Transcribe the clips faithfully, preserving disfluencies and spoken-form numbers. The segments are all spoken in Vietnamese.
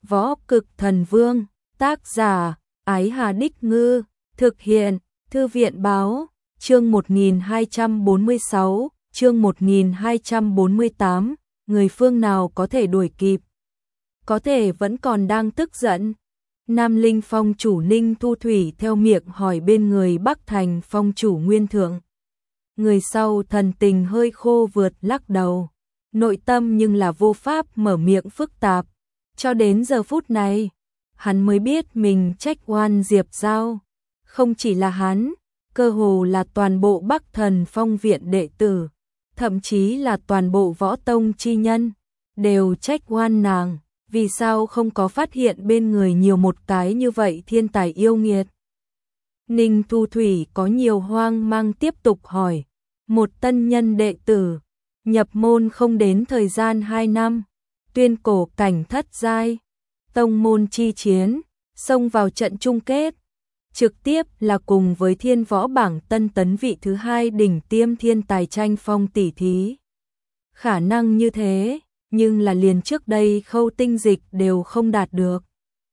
Võ Cực Thần Vương, tác giả, Ái Hà Đích Ngư, thực hiện, Thư viện Báo, chương một nghìn hai trăm bốn mươi sáu, chương một nghìn hai trăm bốn mươi tám, người phương nào có thể đuổi kịp. Có thể vẫn còn đang tức giận. Nam Linh Phong chủ Ninh Thu Thủy theo miệng hỏi bên người Bắc Thành Phong chủ Nguyên Thượng. Người sau thần tình hơi khô vượt lắc đầu, nội tâm nhưng là vô pháp mở miệng phức tạp. Cho đến giờ phút này, hắn mới biết mình trách oan Diệp Giao. Không chỉ là hắn, cơ hồ là toàn bộ Bắc Thần Phong viện đệ tử, thậm chí là toàn bộ võ tông chi nhân, đều trách oan nàng. Vì sao không có phát hiện bên người nhiều một cái như vậy thiên tài yêu nghiệt? Ninh Thu Thủy có nhiều hoang mang tiếp tục hỏi. Một tân nhân đệ tử, nhập môn không đến thời gian hai năm, tuyên cổ cảnh thất giai, tông môn chi chiến, xông vào trận chung kết, trực tiếp là cùng với thiên võ bảng tân tấn vị thứ hai đỉnh tiêm thiên tài tranh phong tỷ thí. Khả năng như thế, nhưng là liền trước đây khâu tinh dịch đều không đạt được.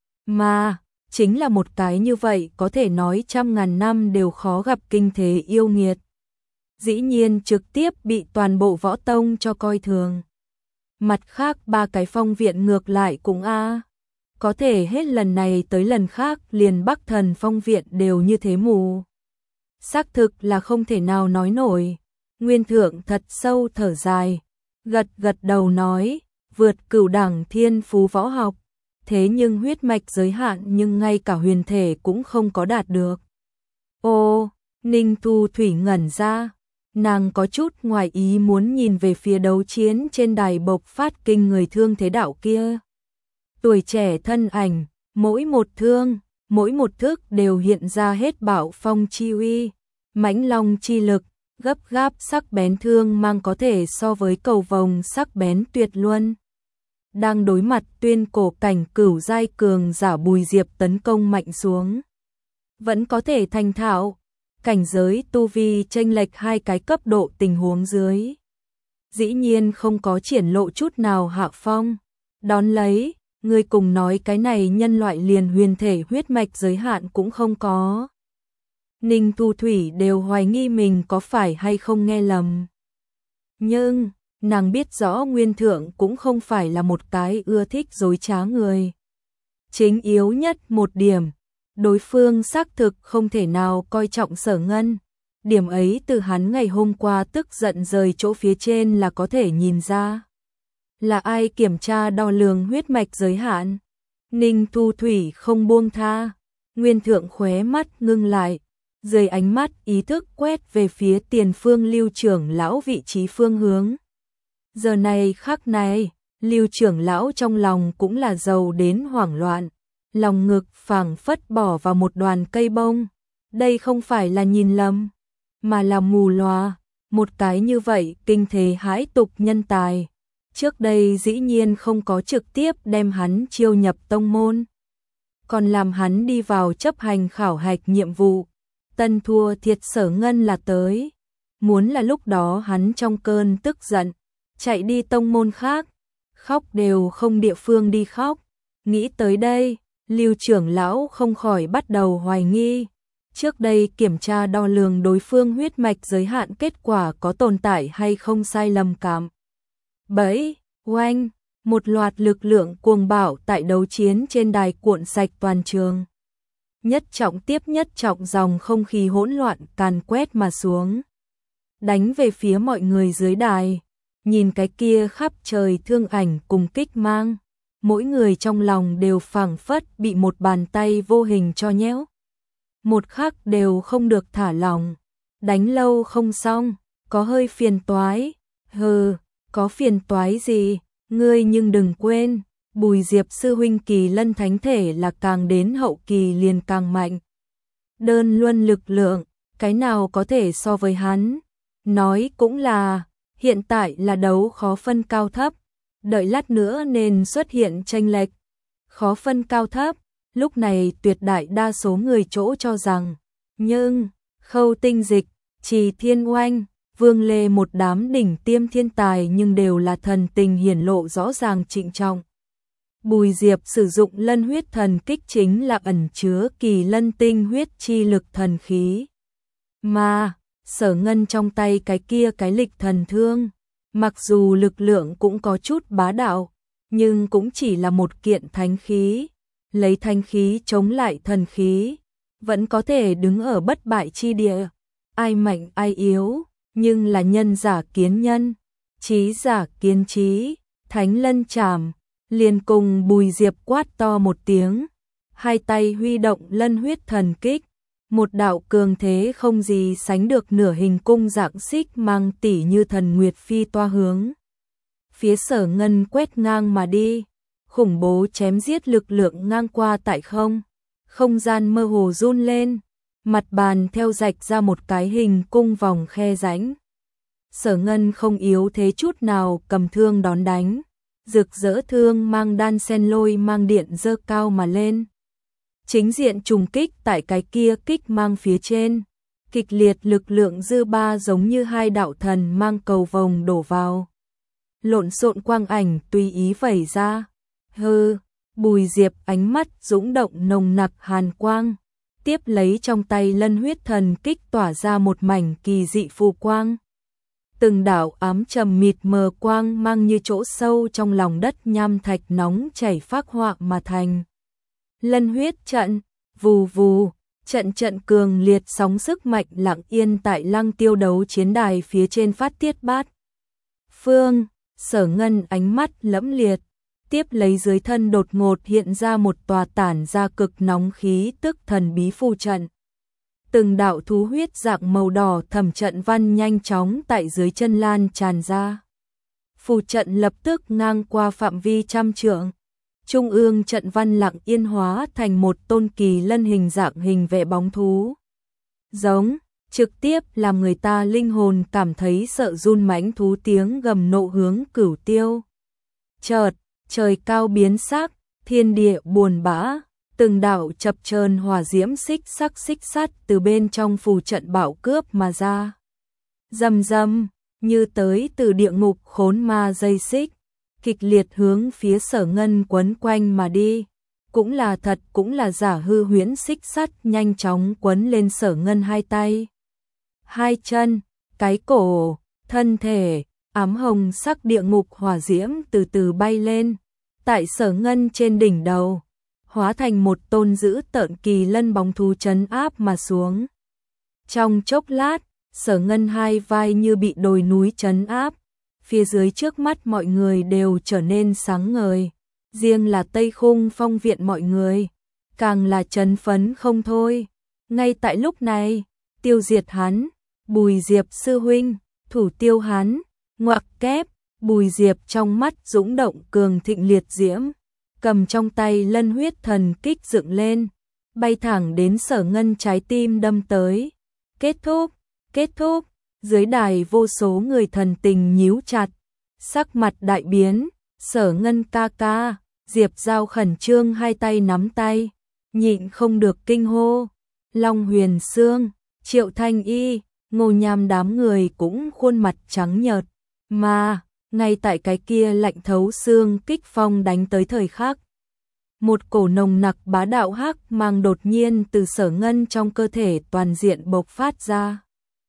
Mà, chính là một cái như vậy có thể nói trăm ngàn năm đều khó gặp kinh thế yêu nghiệt. Dĩ nhiên trực tiếp bị toàn bộ võ tông cho coi thường. Mặt khác ba cái phong viện ngược lại cũng a có thể hết lần này tới lần khác liền Bắc Thần Phong viện đều như thế mù. Xác thực là không thể nào nói nổi. Nguyên Thượng thật sâu thở dài, gật gật đầu nói, vượt cửu đẳng thiên phú võ học, thế nhưng huyết mạch giới hạn nhưng ngay cả huyền thể cũng không có đạt được. Ô, Ninh Thu Thủy ngẩn ra, nàng có chút ngoài ý muốn nhìn về phía đấu chiến trên đài bộc phát kinh người thương thế đạo kia. Tuổi trẻ thân ảnh, mỗi một thương, mỗi một thức đều hiện ra hết bạo phong chi uy, mãnh long chi lực, gấp gáp sắc bén thương mang có thể so với cầu vồng sắc bén tuyệt luân. Đang đối mặt tuyên cổ cảnh cửu giai cường giả Bùi Diệp tấn công mạnh xuống, vẫn có thể thành thạo. Cảnh giới tu vi chênh lệch hai cái cấp độ tình huống dưới, dĩ nhiên không có triển lộ chút nào hạ phong. Đón lấy, người cùng nói cái này nhân loại liền huyền thể huyết mạch giới hạn cũng không có. Ninh Thu Thủy đều hoài nghi mình có phải hay không nghe lầm. Nhưng, nàng biết rõ Nguyên Thượng cũng không phải là một cái ưa thích dối trá người. Chính yếu nhất một điểm, đối phương xác thực không thể nào coi trọng Sở Ngân. Điểm ấy từ hắn ngày hôm qua tức giận rời chỗ phía trên là có thể nhìn ra. Là ai kiểm tra đo lường huyết mạch giới hạn? Ninh Thu Thủy không buông tha. Nguyên Thượng khóe mắt ngưng lại, dưới ánh mắt ý thức quét về phía tiền phương Lưu trưởng lão vị trí phương hướng. Giờ này khắc này, Lưu trưởng lão trong lòng cũng là giàu đến hoảng loạn. Lòng ngực phảng phất bỏ vào một đoàn cây bông. Đây không phải là nhìn lầm, mà là mù lòa. Một cái như vậy kinh thế hãi tục nhân tài, trước đây dĩ nhiên không có trực tiếp đem hắn chiêu nhập tông môn, còn làm hắn đi vào chấp hành khảo hạch nhiệm vụ. Tân thua thiệt Sở Ngân là tới. Muốn là lúc đó hắn trong cơn tức giận chạy đi tông môn khác, khóc đều không địa phương đi khóc. Nghĩ tới đây, Lưu trưởng lão không khỏi bắt đầu hoài nghi. Trước đây kiểm tra đo lường đối phương huyết mạch giới hạn kết quả có tồn tại hay không sai lầm cảm. Bẫy, oanh, một loạt lực lượng cuồng bạo tại đấu chiến trên đài cuộn sạch toàn trường. Nhất trọng tiếp nhất trọng dòng không khí hỗn loạn càn quét mà xuống, đánh về phía mọi người dưới đài. Nhìn cái kia khắp trời thương ảnh cùng kích mang, mỗi người trong lòng đều phảng phất bị một bàn tay vô hình cho nhéo. Một khắc đều không được thả lỏng. Đánh lâu không xong, có hơi phiền toái. Hừ, có phiền toái gì, ngươi nhưng đừng quên, Bùi Diệp sư huynh kỳ lân thánh thể là càng đến hậu kỳ liền càng mạnh. Đơn luân lực lượng, cái nào có thể so với hắn? Nói cũng là, hiện tại là đấu khó phân cao thấp, đợi lát nữa nên xuất hiện chênh lệch. Khó phân cao thấp, lúc này tuyệt đại đa số người chỗ cho rằng, nhưng, khâu tinh dịch, Trì Thiên Oanh, Vương Lê một đám đỉnh tiêm thiên tài nhưng đều là thần tình hiển lộ rõ ràng trịnh trọng. Bùi Diệp sử dụng lân huyết thần kích chính là ẩn chứa kỳ lân tinh huyết chi lực thần khí. Mà, Sở Ngân trong tay cái kia cái lịch thần thương, mặc dù lực lượng cũng có chút bá đạo, nhưng cũng chỉ là một kiện thánh khí, lấy thánh khí chống lại thần khí, vẫn có thể đứng ở bất bại chi địa, ai mạnh ai yếu, nhưng là nhân giả kiến nhân, trí giả kiến trí, thánh lân chảm, liền cùng Bùi Diệp quát to một tiếng, hai tay huy động lân huyết thần kích, một đạo cường thế không gì sánh được nửa hình cung dạng xích mang tỉ như thần nguyệt phi toa hướng. Phía Sở Ngân quét ngang mà đi, khủng bố chém giết lực lượng ngang qua tại không, không gian mơ hồ run lên, mặt bàn theo rạch ra một cái hình cung vòng khe rãnh. Sở Ngân không yếu thế chút nào cầm thương đón đánh, rực rỡ thương mang đan sen lôi mang điện dơ cao mà lên. Chính diện trùng kích tại cái kia kích mang phía trên, kịch liệt lực lượng dư ba giống như hai đạo thần mang cầu vồng đổ vào. Lộn xộn quang ảnh tùy ý vẩy ra. Hừ, Bùi Diệp ánh mắt dũng động nồng nặc hàn quang, tiếp lấy trong tay lân huyết thần kích tỏa ra một mảnh kỳ dị phù quang. Từng đạo ám trầm mịt mờ quang mang như chỗ sâu trong lòng đất nham thạch nóng chảy phác họa mà thành. Lân huyết trận, vù vù, trận trận cường liệt sóng sức mạnh lặng yên tại Lăng Tiêu đấu chiến đài phía trên phát tiết bát. Phương, Sở Ngân ánh mắt lẫm liệt, tiếp lấy dưới thân đột ngột hiện ra một tòa tản ra cực nóng khí tức thần bí phù trận. Từng đạo thú huyết dạng màu đỏ thẩm trận văn nhanh chóng tại dưới chân lan tràn ra. Phù trận lập tức ngang qua phạm vi trăm trượng. Trung ương trận văn lặng yên hóa thành một tôn kỳ lân hình dạng hình vẽ bóng thú. Giống, trực tiếp làm người ta linh hồn cảm thấy sợ run mãnh thú tiếng gầm nộ hướng cửu tiêu. Chợt, trời cao biến sắc, thiên địa buồn bã, từng đạo chập chờn hỏa diễm xích sắc xích sắt từ bên trong phù trận bạo cướp mà ra. Rầm rầm, như tới từ địa ngục khốn ma dây xích, kịch liệt hướng phía Sở Ngân quấn quanh mà đi, cũng là thật cũng là giả hư huyễn xích sắt nhanh chóng quấn lên Sở Ngân hai tay, hai chân, cái cổ, thân thể, ám hồng sắc địa ngục hỏa diễm từ từ bay lên, tại Sở Ngân trên đỉnh đầu, hóa thành một tôn dữ tợn kỳ lân bóng thú trấn áp mà xuống. Trong chốc lát, Sở Ngân hai vai như bị đồi núi trấn áp, phía dưới trước mắt mọi người đều trở nên sáng ngời, riêng là Tây Khung Phong viện mọi người, càng là chấn phấn không thôi. Ngay tại lúc này, tiêu diệt hắn, Bùi Diệp sư huynh, thủ tiêu hắn, ngoặc kép, Bùi Diệp trong mắt dũng động cường thịnh liệt diễm, cầm trong tay lân huyết thần kích dựng lên, bay thẳng đến Sở Ngân trái tim đâm tới. Kết thúc, kết thúc, dưới đài vô số người thần tình nhíu chặt, sắc mặt đại biến, Sở Ngân ca ca, Diệp Giao khẩn trương hai tay nắm tay, nhịn không được kinh hô. Long Huyền Sương, Triệu Thanh Y, Ngô Nham đám người cũng khuôn mặt trắng nhợt, mà ngay tại cái kia lạnh thấu xương kích phong đánh tới thời khắc, một cổ nồng nặc bá đạo hắc mang đột nhiên từ Sở Ngân trong cơ thể toàn diện bộc phát ra.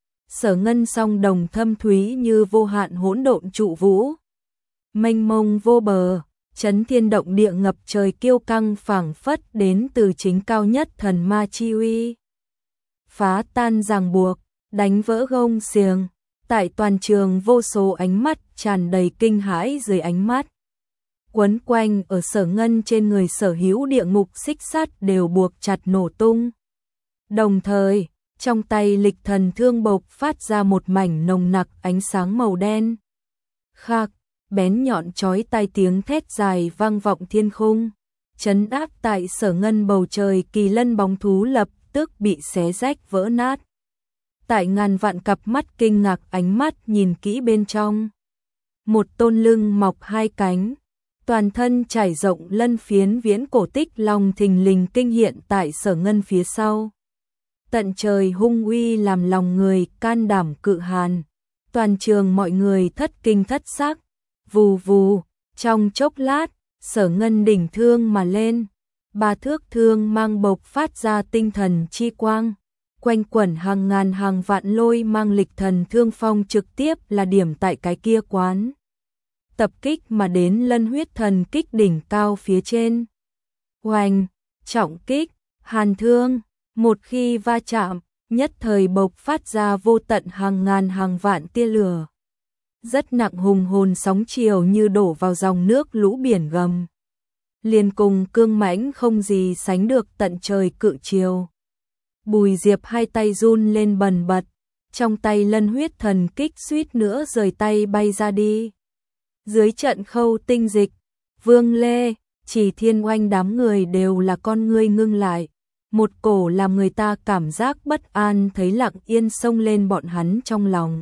Sở Ngân song đồng thâm thúy như vô hạn hỗn độn trụ vũ, mênh mông vô bờ, chấn thiên động địa ngập trời kiêu căng phảng phất đến từ chính cao nhất thần ma chi uy. Phá tan ràng buộc, đánh vỡ gông xiềng, tại toàn trường vô số ánh mắt tràn đầy kinh hãi dưới ánh mắt. Quấn quanh ở Sở Ngân trên người sở hữu địa ngục xích sắt đều buộc chặt nổ tung. Đồng thời, trong tay lịch thần thương bộc phát ra một mảnh nồng nặc ánh sáng màu đen. Khạc, bén nhọn chói tai tiếng thét dài vang vọng thiên khung, chấn áp tại Sở Ngân bầu trời kỳ lân bóng thú lập tức bị xé rách vỡ nát. Tại ngàn vạn cặp mắt kinh ngạc ánh mắt nhìn kỹ bên trong, một tôn lưng mọc hai cánh, toàn thân trải rộng lân phiến viễn cổ tích long thình lình kinh hiện tại Sở Ngân phía sau. Tận trời hung uy làm lòng người can đảm cự hàn, toàn trường mọi người thất kinh thất sắc, vù vù, trong chốc lát, Sở Ngân đỉnh thương mà lên, ba thước thương mang bộc phát ra tinh thần chi quang, quanh quẩn hàng ngàn hàng vạn lôi mang lịch thần thương phong trực tiếp là điểm tại cái kia quán. Tập kích mà đến lân huyết thần kích đỉnh cao phía trên. Oanh, trọng kích, hàn thương, một khi va chạm, nhất thời bộc phát ra vô tận hàng ngàn hàng vạn tia lửa. Rất nặng hùng hồn sóng chiều như đổ vào dòng nước lũ biển gầm. Liền cùng cương mãnh không gì sánh được tận trời cự chiều. Bùi Diệp hai tay run lên bần bật, trong tay lân huyết thần kích suýt nữa rời tay bay ra đi. Dưới trận khâu tinh dịch, Vương Lê, Chỉ Thiên Oanh đám người đều là con ngươi ngưng lại. Một cổ làm người ta cảm giác bất an thấy lặng yên xông lên bọn hắn trong lòng.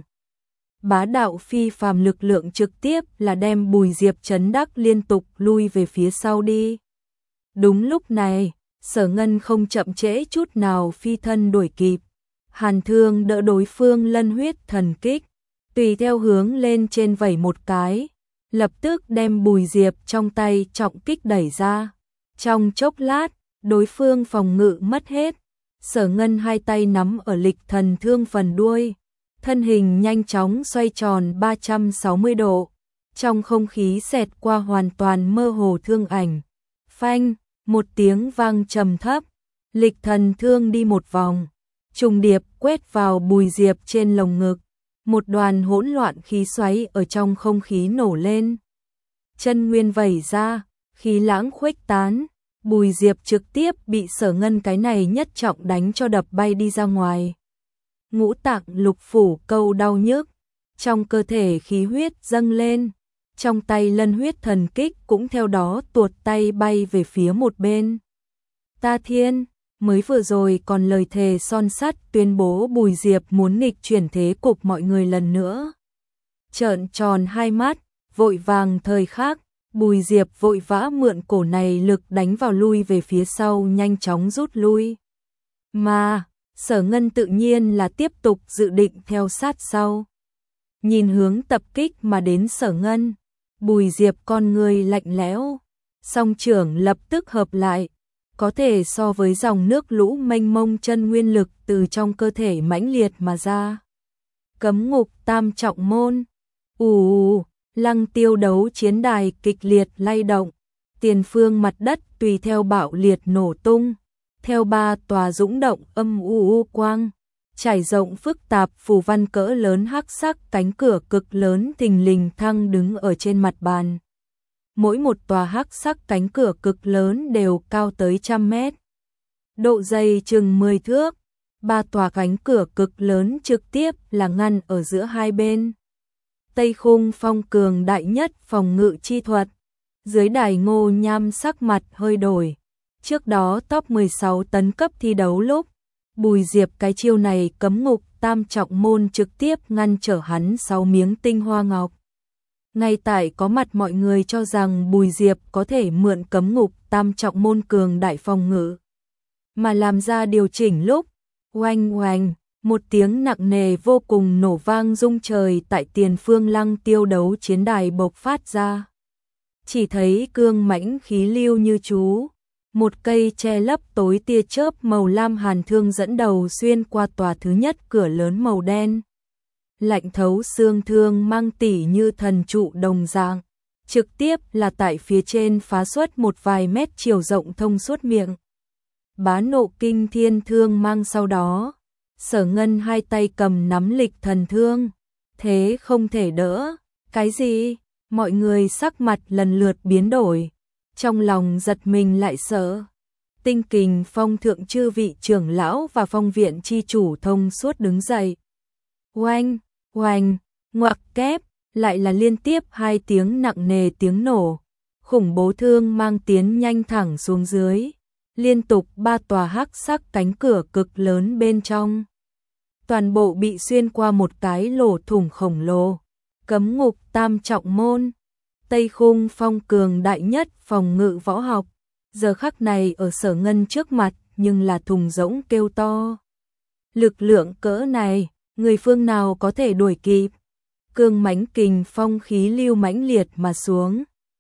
Bá đạo phi phàm lực lượng trực tiếp là đem Bùi Diệp chấn đắc liên tục lui về phía sau đi. Đúng lúc này, Sở Ngân không chậm trễ chút nào phi thân đuổi kịp. Hàn thương đỡ đối phương lân huyết thần kích, tùy theo hướng lên trên vẩy một cái, lập tức đem Bùi Diệp trong tay trọng kích đẩy ra. Trong chốc lát, đối phương phòng ngự mất hết. Sở Ngân hai tay nắm ở lịch thần thương phần đuôi, thân hình nhanh chóng xoay tròn ba trăm sáu mươi độ, trong không khí xẹt qua hoàn toàn mơ hồ thương ảnh. Phanh, một tiếng vang trầm thấp, lịch thần thương đi một vòng, trùng điệp quét vào Bùi Diệp trên lồng ngực, một đoàn hỗn loạn khí xoáy ở trong không khí nổ lên. Chân nguyên vẩy ra, khí lãng khuếch tán, Bùi Diệp trực tiếp bị Sở Ngân cái này nhất trọng đánh cho đập bay đi ra ngoài. Ngũ tạng lục phủ câu đau nhức, trong cơ thể khí huyết dâng lên, trong tay lân huyết thần kích cũng theo đó tuột tay bay về phía một bên. Ta thiên, mới vừa rồi còn lời thề son sắt tuyên bố Bùi Diệp muốn nghịch chuyển thế cục mọi người lần nữa. Trợn tròn hai mắt, vội vàng thời khắc, Bùi Diệp vội vã mượn cổ này lực đánh vào lui về phía sau nhanh chóng rút lui. Mà, Sở Ngân tự nhiên là tiếp tục dự định theo sát sau. Nhìn hướng tập kích mà đến Sở Ngân, Bùi Diệp con người lạnh lẽo, song trưởng lập tức hợp lại, có thể so với dòng nước lũ mênh mông chân nguyên lực từ trong cơ thể mãnh liệt mà ra. Cấm ngục tam trọng môn, ù, lăng tiêu đấu chiến đài kịch liệt lay động, tiền phương mặt đất tùy theo bạo liệt nổ tung, theo ba tòa dũng động âm u u quang, trải rộng phức tạp phù văn cỡ lớn hắc sắc cánh cửa cực lớn thình lình thăng đứng ở trên mặt bàn. Mỗi một tòa hắc sắc cánh cửa cực lớn đều cao tới trăm mét, độ dày chừng mười thước, ba tòa cánh cửa cực lớn trực tiếp là ngăn ở giữa hai bên. Tây Khung Phong cường đại nhất phòng ngự chi thuật. Dưới đài Ngô Nham sắc mặt hơi đổi. Trước đó top mười sáu tấn cấp thi đấu lúc, Bùi Diệp cái chiêu này cấm ngục tam trọng môn trực tiếp ngăn trở hắn sáu miếng tinh hoa ngọc. Ngay tại có mặt mọi người cho rằng Bùi Diệp có thể mượn cấm ngục tam trọng môn cường đại phòng ngự mà làm ra điều chỉnh lúc, oanh oanh, một tiếng nặng nề vô cùng nổ vang rung trời tại tiền phương lăng tiêu đấu chiến đài bộc phát ra. Chỉ thấy cương mãnh khí lưu như chú, một cây che lấp tối tia chớp màu lam hàn thương dẫn đầu xuyên qua tòa thứ nhất cửa lớn màu đen. Lạnh thấu xương thương mang tỉ như thần trụ đồng dạng, trực tiếp là tại phía trên phá xuất một vài mét chiều rộng thông suốt miệng. Bá nộ kinh thiên thương mang sau đó, Sở Ngân hai tay cầm nắm lịch thần thương, thế không thể đỡ. Cái gì? Mọi người sắc mặt lần lượt biến đổi, trong lòng giật mình lại sợ. Tinh Kình Phong thượng chư vị trưởng lão và phong viện chi chủ thông suốt đứng dậy. Oanh, oanh, ngoặc kép, lại là liên tiếp hai tiếng nặng nề tiếng nổ. Khủng bố thương mang tiến nhanh thẳng xuống dưới, liên tục ba tòa hắc sắc cánh cửa cực lớn bên trong. Toàn bộ bị xuyên qua một cái lỗ thủng khổng lồ. Cấm ngục tam trọng môn, Tây Khung Phong cường đại nhất phòng ngự võ học, giờ khắc này ở Sở Ngân trước mặt nhưng là thùng rỗng kêu to. Lực lượng cỡ này, người phương nào có thể đuổi kịp? Cương mãnh kình phong khí lưu mãnh liệt mà xuống,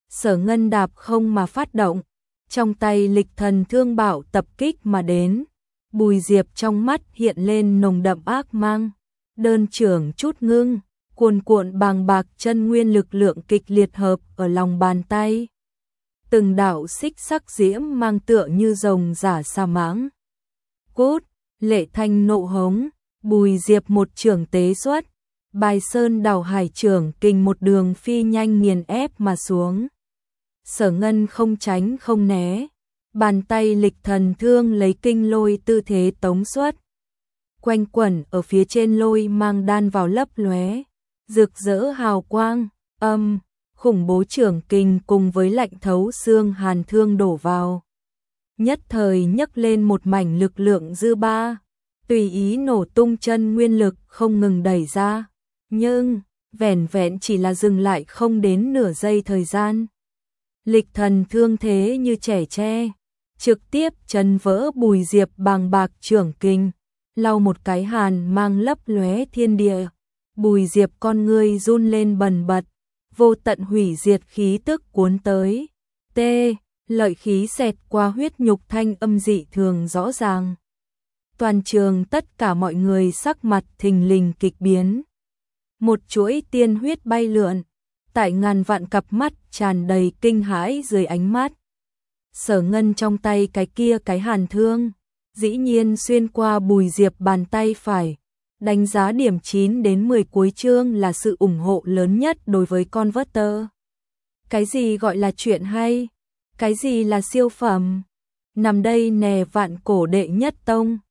Sở Ngân đạp không mà phát động, trong tay lịch thần thương bảo tập kích mà đến. Bùi Diệp trong mắt hiện lên nồng đậm ác mang, đơn trưởng chút ngưng, cuồn cuộn bàng bạc chân nguyên lực lượng kịch liệt hợp ở lòng bàn tay. Từng đạo xích sắc diễm mang tựa như rồng giả sa mãng. Cút, Lệ Thanh nộ hống, Bùi Diệp một trưởng tế xuất, Bài Sơn đảo hải trưởng kình một đường phi nhanh nghiền ép mà xuống. Sở Ngân không tránh không né, bàn tay lịch thần thương lấy kinh lôi tư thế tống xuất. Quanh quẩn ở phía trên lôi mang đan vào lấp lóe, rực rỡ hào quang, âm, khủng bố trưởng kình cùng với lạnh thấu xương hàn thương đổ vào. Nhất thời nhấc lên một mảnh lực lượng dư ba, tùy ý nổ tung chân nguyên lực không ngừng đẩy ra, nhưng vẻn vẹn chỉ là dừng lại không đến nửa giây thời gian. Lịch thần thương thế như trẻ tre, trực tiếp chấn vỡ Bùi Diệp bàng bạc trưởng kình, lau một cái hàn mang lấp lóe thiên địa. Bùi Diệp con ngươi run lên bần bật, vô tận hủy diệt khí tức cuốn tới. T, lợi khí xẹt qua huyết nhục thanh âm dị thường rõ ràng. Toàn trường tất cả mọi người sắc mặt thình lình kịch biến. Một chuỗi tiên huyết bay lượn, tại ngàn vạn cặp mắt tràn đầy kinh hãi dưới ánh mắt. Sở Ngân trong tay cái kia cái hàn thương, dĩ nhiên xuyên qua Bùi Diệp bàn tay phải. Đánh giá điểm chín đến mười cuối chương là sự ủng hộ lớn nhất đối với Converter. Cái gì gọi là chuyện hay? Cái gì là siêu phẩm? Nằm đây nè vạn cổ đệ nhất tông.